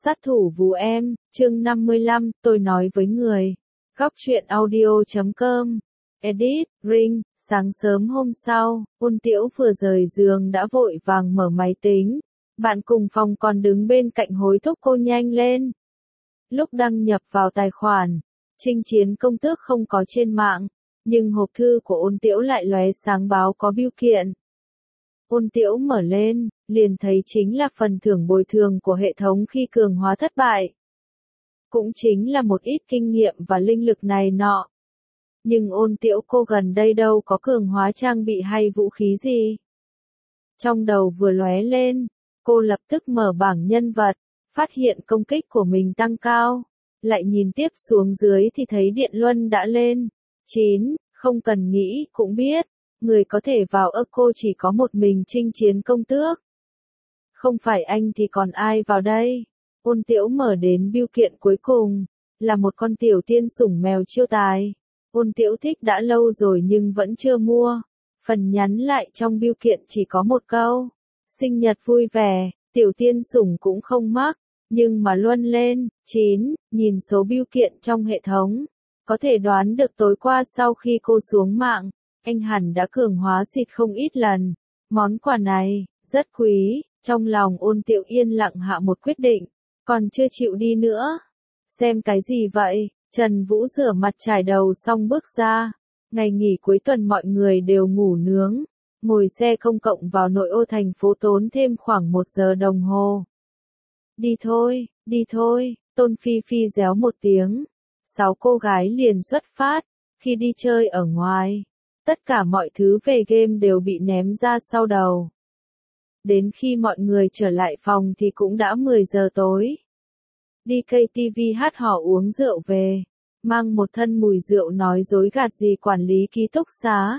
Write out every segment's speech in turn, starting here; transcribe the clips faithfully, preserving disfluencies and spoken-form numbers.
Sát thủ Vú Em, chương năm mươi lăm, tôi nói với người. Góc truyện audio chấm com. Edit, Ring, sáng sớm hôm sau, Ôn Tiễu vừa rời giường đã vội vàng mở máy tính. Bạn cùng phòng còn đứng bên cạnh hối thúc cô nhanh lên. Lúc đăng nhập vào tài khoản, Chinh Chiến Công Tước không có trên mạng, nhưng hộp thư của Ôn Tiễu lại lóe sáng báo có bưu kiện. Ôn Tiễu mở lên, liền thấy chính là phần thưởng bồi thường của hệ thống khi cường hóa thất bại. Cũng chính là một ít kinh nghiệm và linh lực này nọ. Nhưng Ôn Tiễu cô gần đây đâu có cường hóa trang bị hay vũ khí gì. Trong đầu vừa lóe lên, cô lập tức mở bảng nhân vật, phát hiện công kích của mình tăng cao. Lại nhìn tiếp xuống dưới thì thấy điện luân đã lên. chín, không cần nghĩ cũng biết. Người có thể vào Eco chỉ có một mình Chinh Chiến Công Tước. Không phải anh thì còn ai vào đây? Ôn Tiễu mở đến bưu kiện cuối cùng, là một con tiểu tiên sủng mèo chiêu tài. Ôn Tiễu thích đã lâu rồi nhưng vẫn chưa mua. Phần nhắn lại trong bưu kiện chỉ có một câu. Sinh nhật vui vẻ, tiểu tiên sủng cũng không mắc, nhưng mà luân lên. chín, nhìn số bưu kiện trong hệ thống. Có thể đoán được tối qua sau khi cô xuống mạng, anh hẳn đã cường hóa xịt không ít lần. Món quà này, rất quý, trong lòng Ôn Tiễu yên lặng hạ một quyết định, còn chưa chịu đi nữa. Xem cái gì vậy? Trần Vũ rửa mặt trải đầu xong bước ra. Ngày nghỉ cuối tuần mọi người đều ngủ nướng, ngồi xe công cộng vào nội ô thành phố tốn thêm khoảng một giờ đồng hồ. Đi thôi, đi thôi, Tôn Phi Phi réo một tiếng. Sáu cô gái liền xuất phát, khi đi chơi ở ngoài. Tất cả mọi thứ về game đều bị ném ra sau đầu. Đến khi mọi người trở lại phòng thì cũng đã mười giờ tối. Đi ca tê vê hát hò uống rượu về, mang một thân mùi rượu nói dối gạt gì quản lý ký túc xá.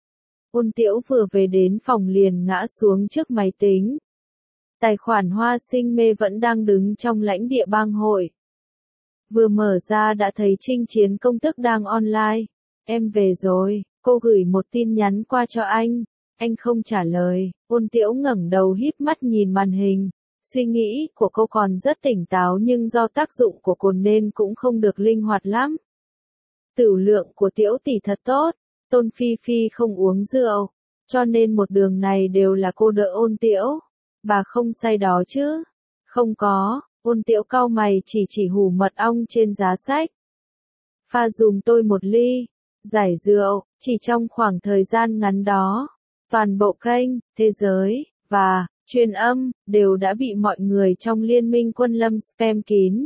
Ôn Tiễu vừa về đến phòng liền ngã xuống trước máy tính. Tài khoản Hoa Sinh Mê vẫn đang đứng trong lãnh địa bang hội. Vừa mở ra đã thấy Chinh Chiến Công Tước đang online. Em về rồi. Cô gửi một tin nhắn qua cho anh, anh không trả lời. Ôn Tiễu ngẩng đầu híp mắt nhìn màn hình. Suy nghĩ của cô còn rất tỉnh táo nhưng do tác dụng của cồn nên cũng không được linh hoạt lắm. Tửu lượng của Tiễu tỷ thật tốt, Tôn Phi Phi không uống rượu, cho nên một đường này đều là cô đỡ Ôn Tiễu. Bà không say đó chứ? Không có, Ôn Tiễu cau mày chỉ chỉ hủ mật ong trên giá sách. Pha dùm tôi một ly. Giải rượu, chỉ trong khoảng thời gian ngắn đó, toàn bộ kênh, thế giới, và, truyền âm, đều đã bị mọi người trong liên minh quân lâm spam kín.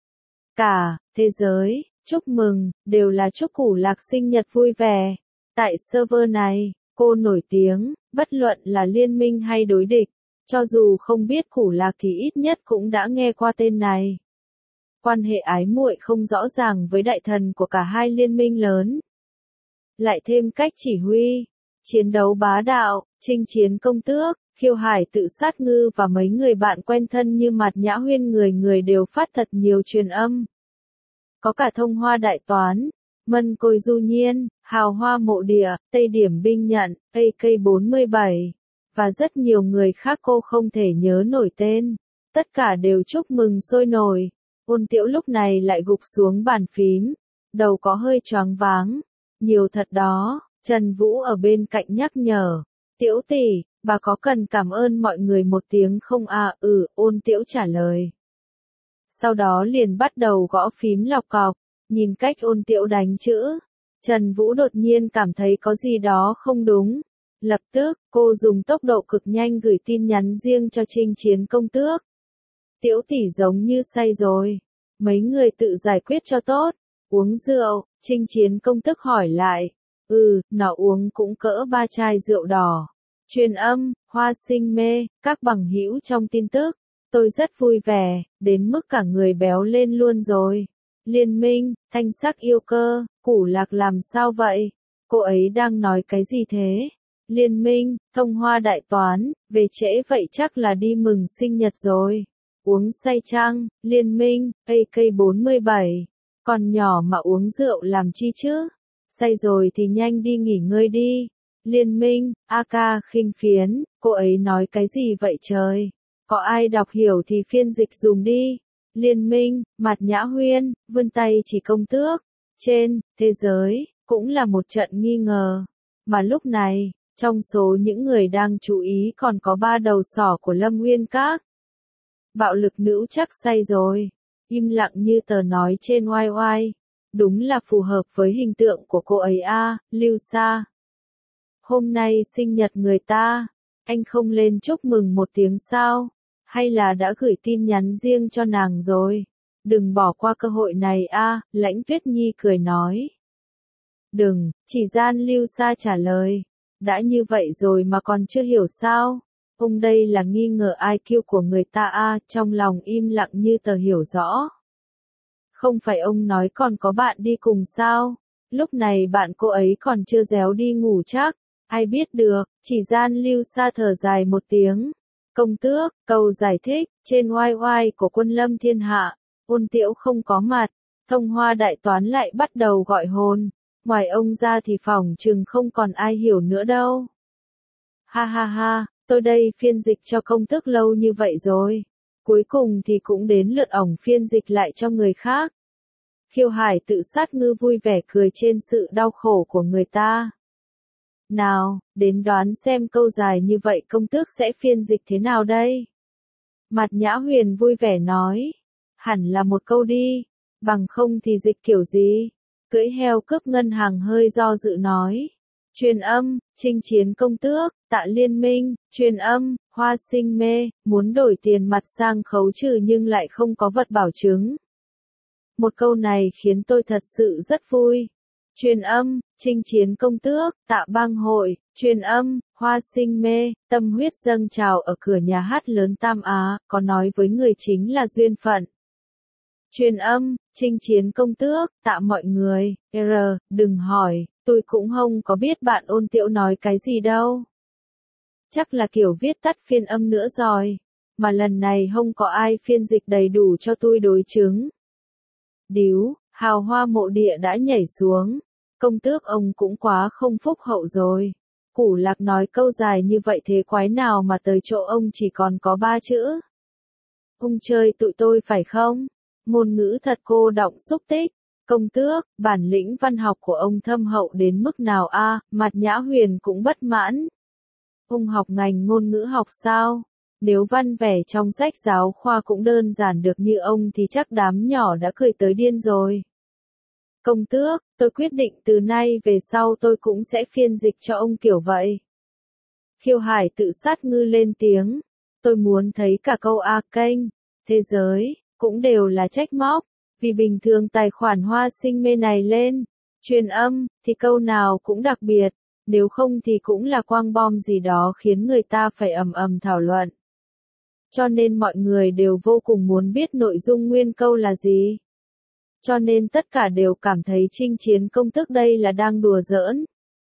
Cả, thế giới, chúc mừng, đều là chúc Củ Lạc sinh nhật vui vẻ. Tại server này, cô nổi tiếng, bất luận là liên minh hay đối địch, cho dù không biết Củ Lạc thì ít nhất cũng đã nghe qua tên này. Quan hệ ái muội không rõ ràng với đại thần của cả hai liên minh lớn. Lại thêm cách chỉ huy, chiến đấu bá đạo, Chinh Chiến Công Tước, Khiêu Hải Tự Sát Ngư và mấy người bạn quen thân như Mạt Nhã Huyên người người đều phát thật nhiều truyền âm. Có cả Thông Hoa Đại Toán, Mân Côi Du Nhiên, Hào Hoa Mộ Địa, Tây Điểm Binh Nhận, a ca bốn mươi bảy, và rất nhiều người khác cô không thể nhớ nổi tên. Tất cả đều chúc mừng sôi nổi. Ôn Tiễu lúc này lại gục xuống bàn phím, đầu có hơi choáng váng. Nhiều thật đó, Trần Vũ ở bên cạnh nhắc nhở. Tiễu tỷ, bà có cần cảm ơn mọi người một tiếng không à? Ừ, Ôn Tiễu trả lời. Sau đó liền bắt đầu gõ phím lọc cọc, nhìn cách Ôn Tiễu đánh chữ. Trần Vũ đột nhiên cảm thấy có gì đó không đúng. Lập tức, cô dùng tốc độ cực nhanh gửi tin nhắn riêng cho Chinh Chiến Công Tước. Tiễu tỷ giống như say rồi. Mấy người tự giải quyết cho tốt. Uống rượu, Chinh Chiến Công Tước hỏi lại. Ừ, nó uống cũng cỡ ba chai rượu đỏ. Truyền âm, Hoa Sinh Mê, các bằng hữu trong tin tức. Tôi rất vui vẻ, đến mức cả người béo lên luôn rồi. Liên minh, thanh sắc yêu cơ, Củ Lạc làm sao vậy? Cô ấy đang nói cái gì thế? Liên minh, Thông Hoa Đại Toán, về trễ vậy chắc là đi mừng sinh nhật rồi. Uống say chăng? Liên minh, a ca bốn mươi bảy. Còn nhỏ mà uống rượu làm chi chứ? Say rồi thì nhanh đi nghỉ ngơi đi. Liên minh, a ca khinh phiến, cô ấy nói cái gì vậy trời? Có ai đọc hiểu thì phiên dịch dùm đi. Liên minh, Mạt Nhã Huyên, vươn tay chỉ công tước. Trên, thế giới, cũng là một trận nghi ngờ. Mà lúc này, trong số những người đang chú ý còn có ba đầu sỏ của Lâm Uyên Các. Bạo lực nữ chắc say rồi. Im lặng như tờ nói trên oai oai. Đúng là phù hợp với hình tượng của cô ấy a, à, Lưu Sa. Hôm nay sinh nhật người ta, anh không lên chúc mừng một tiếng sao? Hay là đã gửi tin nhắn riêng cho nàng rồi? Đừng bỏ qua cơ hội này a, à, Lãnh Tuyết Nhi cười nói. Đừng, chỉ gian Lưu Sa trả lời. Đã như vậy rồi mà còn chưa hiểu sao? Ông đây là nghi ngờ i kiu của người ta a, à, trong lòng im lặng như tờ hiểu rõ. Không phải ông nói còn có bạn đi cùng sao? Lúc này bạn cô ấy còn chưa réo đi ngủ chắc. Ai biết được, chỉ gian Lưu Sa thở dài một tiếng. Công tước, câu giải thích, trên oai oai của quân lâm thiên hạ, Ôn Tiễu không có mặt, Thông Hoa đại toán lại bắt đầu gọi hồn. Ngoài ông ra thì phỏng chừng không còn ai hiểu nữa đâu. Ha ha ha, tôi đây phiên dịch cho công tước lâu như vậy rồi. Cuối cùng thì cũng đến lượt ổng phiên dịch lại cho người khác. Khiêu Hải tự sát ngư vui vẻ cười trên sự đau khổ của người ta. Nào, đến đoán xem câu dài như vậy công tước sẽ phiên dịch thế nào đây? Mạt Nhã Huyền vui vẻ nói. Hẳn là một câu đi, bằng không thì dịch kiểu gì? Cưỡi heo cướp ngân hàng hơi do dự nói. Truyền âm, chinh chiến công tước, Tạ Liên Minh, truyền âm, Hoa Sinh Mê, muốn đổi tiền mặt sang khấu trừ nhưng lại không có vật bảo chứng. Một câu này khiến tôi thật sự rất vui. Truyền âm, chinh chiến công tước, Tạ Bang Hội, truyền âm, Hoa Sinh Mê, tâm huyết dâng trào ở cửa nhà hát lớn Tam Á, có nói với người chính là duyên phận. Truyền âm, chinh chiến công tước, Tạ mọi người, R, đừng hỏi, tôi cũng không có biết bạn Ôn Tiễu nói cái gì đâu. Chắc là kiểu viết tắt phiên âm nữa rồi, mà lần này không có ai phiên dịch đầy đủ cho tôi đối chứng. Điếu, Hào Hoa Mộ Địa đã nhảy xuống, công tước ông cũng quá không phúc hậu rồi. Củ Lạc nói câu dài như vậy thế quái nào mà tới chỗ ông chỉ còn có ba chữ. Ông chơi tụi tôi phải không? Ngôn ngữ thật cô động xúc tích. Công tước, bản lĩnh văn học của ông thâm hậu đến mức nào a? À, Mạt Nhã Huyền cũng bất mãn. Ông học ngành ngôn ngữ học sao? Nếu văn vẻ trong sách giáo khoa cũng đơn giản được như ông thì chắc đám nhỏ đã cười tới điên rồi. Công tước, tôi quyết định từ nay về sau tôi cũng sẽ phiên dịch cho ông kiểu vậy. Khiêu Hải tự sát ngư lên tiếng. Tôi muốn thấy cả câu A kênh, thế giới, cũng đều là trách móc. Vì bình thường tài khoản Hoa Sinh Mê này lên, truyền âm, thì câu nào cũng đặc biệt. Nếu không thì cũng là quang bom gì đó khiến người ta phải ầm ầm thảo luận. Cho nên mọi người đều vô cùng muốn biết nội dung nguyên câu là gì. Cho nên tất cả đều cảm thấy chinh chiến công tước đây là đang đùa giỡn.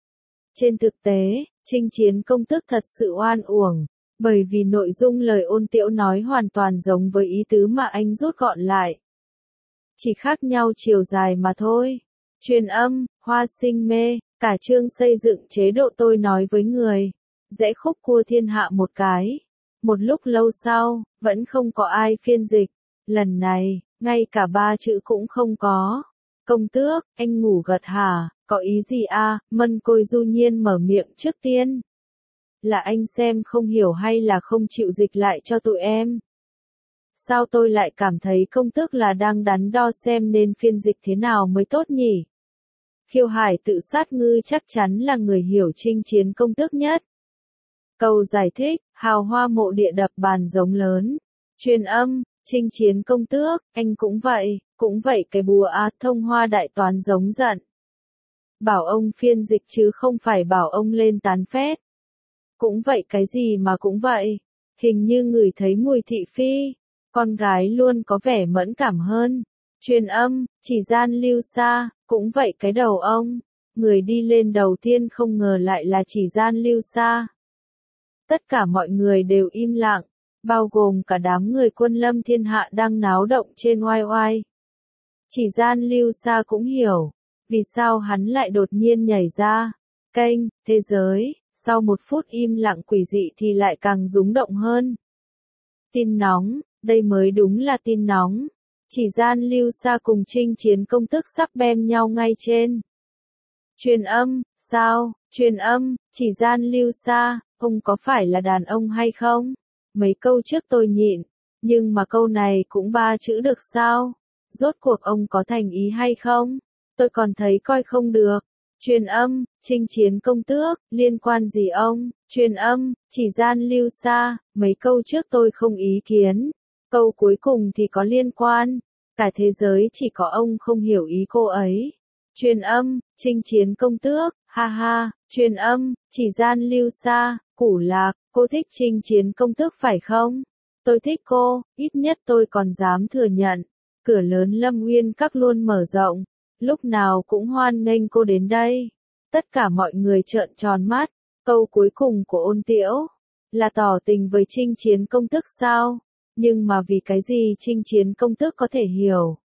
Trên thực tế, chinh chiến công tước thật sự oan uổng, bởi vì nội dung lời Ôn Tiễu nói hoàn toàn giống với ý tứ mà anh rút gọn lại. Chỉ khác nhau chiều dài mà thôi. Truyền âm, Hoa Sinh Mê, cả chương xây dựng chế độ tôi nói với người. Rẽ khúc cua thiên hạ một cái. Một lúc lâu sau, vẫn không có ai phiên dịch. Lần này, ngay cả ba chữ cũng không có. Công tước, anh ngủ gật hả, có ý gì a? Mân Côi du nhiên mở miệng trước tiên. Là anh xem không hiểu hay là không chịu dịch lại cho tụi em? Sao tôi lại cảm thấy công tước là đang đắn đo xem nên phiên dịch thế nào mới tốt nhỉ? Khiêu Hải tự sát ngư chắc chắn là người hiểu chinh chiến công tước nhất. Câu giải thích, Hào Hoa Mộ Địa đập bàn giống lớn. Truyền âm, chinh chiến công tước, anh cũng vậy, cũng vậy cái bùa a, Thông Hoa đại toán giống giận. Bảo ông phiên dịch chứ không phải bảo ông lên tán phét. Cũng vậy cái gì mà cũng vậy. Hình như ngửi thấy mùi thị phi. Con gái luôn có vẻ mẫn cảm hơn. Truyền âm, chỉ gian Lưu Sa, cũng vậy cái đầu ông. Người đi lên đầu tiên không ngờ lại là chỉ gian Lưu Sa. Tất cả mọi người đều im lặng, bao gồm cả đám người quân lâm thiên hạ đang náo động trên oai oai. Chỉ gian Lưu Sa cũng hiểu, vì sao hắn lại đột nhiên nhảy ra. Kênh, thế giới, sau một phút im lặng quỷ dị thì lại càng rúng động hơn. Tin nóng, đây mới đúng là tin nóng. Chỉ gian lưu xa cùng chinh chiến công tức sắp bem nhau ngay trên. Truyền âm, sao, truyền âm, chỉ gian lưu xa, ông có phải là đàn ông hay không? Mấy câu trước tôi nhịn, nhưng mà câu này cũng ba chữ được sao? Rốt cuộc ông có thành ý hay không? Tôi còn thấy coi không được. Truyền âm, chinh chiến công tước, liên quan gì ông? Truyền âm, chỉ gian lưu xa, mấy câu trước tôi không ý kiến. Câu cuối cùng thì có liên quan. Cả thế giới chỉ có ông không hiểu ý cô ấy. Truyền âm, chinh chiến công tước, ha ha, truyền âm, chỉ gian lưu xa, củ lạc, cô thích chinh chiến công tước phải không? Tôi thích cô, ít nhất tôi còn dám thừa nhận. Cửa lớn Lâm Uyên Các luôn mở rộng, lúc nào cũng hoan nghênh cô đến đây. Tất cả mọi người trợn tròn mắt, câu cuối cùng của Ôn Tiễu là tỏ tình với chinh chiến công tước sao? Nhưng mà vì cái gì chinh chiến công tước có thể hiểu?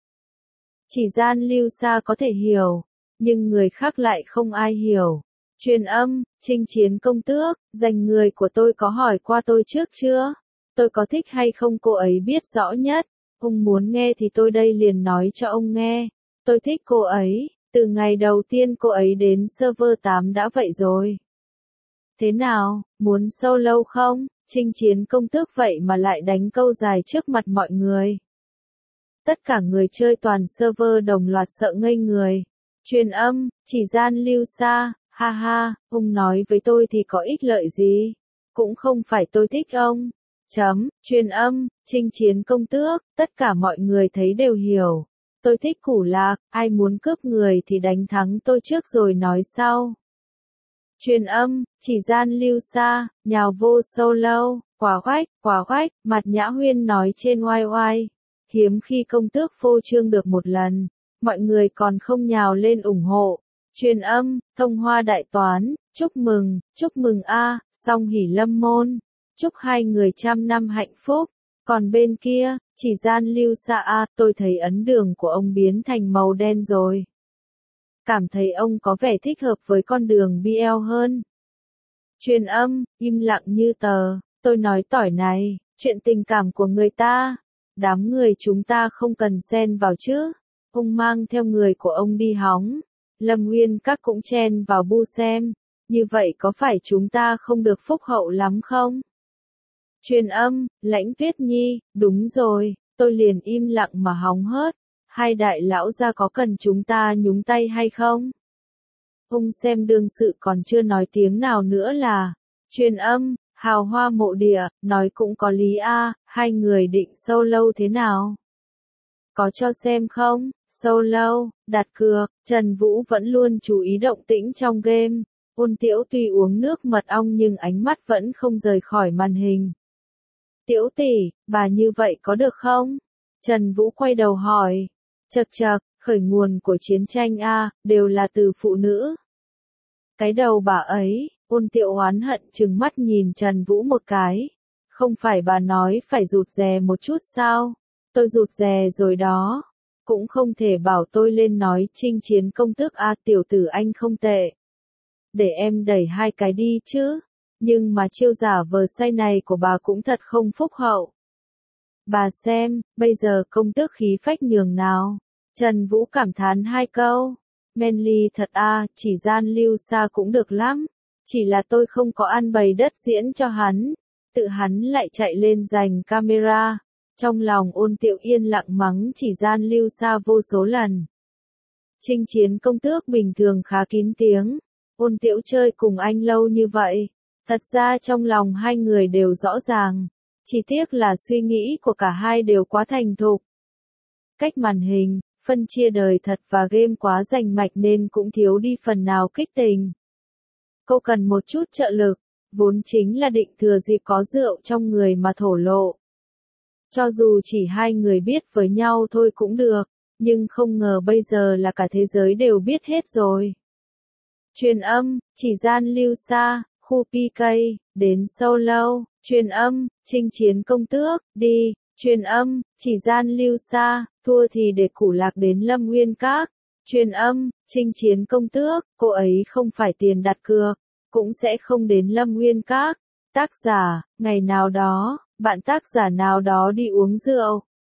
Chỉ gian lưu xa có thể hiểu, nhưng người khác lại không ai hiểu. Truyền âm, chinh chiến công tước, dành người của tôi có hỏi qua tôi trước chưa? Tôi có thích hay không cô ấy biết rõ nhất. Ông muốn nghe thì tôi đây liền nói cho ông nghe. Tôi thích cô ấy, từ ngày đầu tiên cô ấy đến server tám đã vậy rồi. Thế nào, muốn solo không? Chinh chiến công tước vậy mà lại đánh câu dài trước mặt mọi người. Tất cả người chơi toàn server đồng loạt sợ ngây người. Truyền âm, chỉ gian lưu xa, ha ha, ông nói với tôi thì có ích lợi gì? Cũng không phải tôi thích ông. Chấm, truyền âm, chinh chiến công tước, tất cả mọi người thấy đều hiểu. Tôi thích củ lạc, ai muốn cướp người thì đánh thắng tôi trước rồi nói sau. Truyền âm, chỉ gian lưu xa, nhào vô solo, quả khoách, quả khoách, mặt Nhã Huyên nói trên oai oai. Hiếm khi công tước phô trương được một lần, mọi người còn không nhào lên ủng hộ. Truyền âm, thông hoa đại toán, chúc mừng, chúc mừng a, song hỷ lâm môn. Chúc hai người trăm năm hạnh phúc. Còn bên kia, chỉ gian lưu xa a, tôi thấy ấn đường của ông biến thành màu đen rồi. Cảm thấy ông có vẻ thích hợp với con đường bê lờ hơn. Truyền âm, im lặng như tờ, tôi nói tỏi này, chuyện tình cảm của người ta. Đám người chúng ta không cần xen vào chứ. Ông mang theo người của ông đi hóng. Lâm Uyên Các cũng chen vào bu xem. Như vậy có phải chúng ta không được phúc hậu lắm không? Truyền âm, Lãnh Tuyết Nhi, đúng rồi, tôi liền im lặng mà hóng hớt. Hai đại lão gia có cần chúng ta nhúng tay hay không? Ông xem đương sự còn chưa nói tiếng nào nữa là. Truyền âm, hào hoa mộ địa, nói cũng có lý a, hai người định solo thế nào? Có cho xem không? Solo, đặt cược, Trần Vũ vẫn luôn chú ý động tĩnh trong game. Ôn Tiễu tuy uống nước mật ong nhưng ánh mắt vẫn không rời khỏi màn hình. Tiễu tỷ, bà như vậy có được không? Trần Vũ quay đầu hỏi. Chậc chậc, khởi nguồn của chiến tranh a, đều là từ phụ nữ. Cái đầu bà ấy, Ôn Tiệu oán hận trừng mắt nhìn Trần Vũ một cái. Không phải bà nói phải rụt rè một chút sao? Tôi rụt rè rồi đó. Cũng không thể bảo tôi lên nói chinh chiến công tước a, tiểu tử anh không tệ. Để em đẩy hai cái đi chứ. Nhưng mà chiêu giả vờ say này của bà cũng thật không phúc hậu. Bà xem, bây giờ công tước khí phách nhường nào. Trần Vũ cảm thán hai câu. Manly thật a, chỉ gian lưu xa cũng được lắm. Chỉ là tôi không có ăn bày đất diễn cho hắn. Tự hắn lại chạy lên giành camera. Trong lòng Ôn Tiệu yên lặng mắng chỉ gian lưu xa vô số lần. Chinh chiến công tước bình thường khá kín tiếng. Ôn Tiệu chơi cùng anh lâu như vậy. Thật ra trong lòng hai người đều rõ ràng. Chỉ tiếc là suy nghĩ của cả hai đều quá thành thục. Cách màn hình, phân chia đời thật và game quá rành mạch nên cũng thiếu đi phần nào kích tình. Cô cần một chút trợ lực, vốn chính là định thừa dịp có rượu trong người mà thổ lộ. Cho dù chỉ hai người biết với nhau thôi cũng được, nhưng không ngờ bây giờ là cả thế giới đều biết hết rồi. Truyền âm, chỉ gian lưu xa, khu pê ca, đến solo, truyền âm, chinh chiến công tước, đi, truyền âm, chỉ gian lưu xa, thua thì để củ lạc đến Lâm Uyên Các, truyền âm, chinh chiến công tước, cô ấy không phải tiền đặt cược, cũng sẽ không đến Lâm Uyên Các. Tác giả, ngày nào đó, bạn tác giả nào đó đi uống rượu,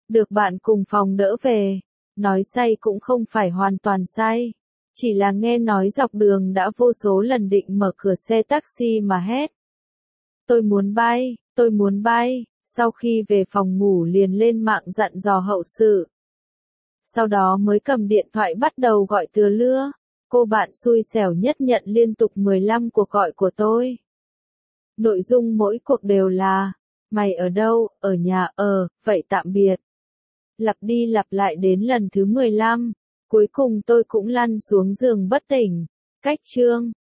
Được bạn cùng phòng đỡ về. Nói say cũng không phải hoàn toàn say. Chỉ là nghe nói dọc đường đã vô số lần định mở cửa xe taxi mà hét. Tôi muốn bay, tôi muốn bay. Sau khi về phòng ngủ liền lên mạng dặn dò hậu sự. Sau đó mới cầm điện thoại bắt đầu gọi Từa Lưa. Cô bạn xui xẻo nhất nhận liên tục mười lăm cuộc gọi của tôi. Nội dung mỗi cuộc đều là, mày ở đâu, ở nhà, ờ, vậy tạm biệt. Lặp đi lặp lại đến lần thứ mười lăm, cuối cùng tôi cũng lăn xuống giường bất tỉnh. Cách chương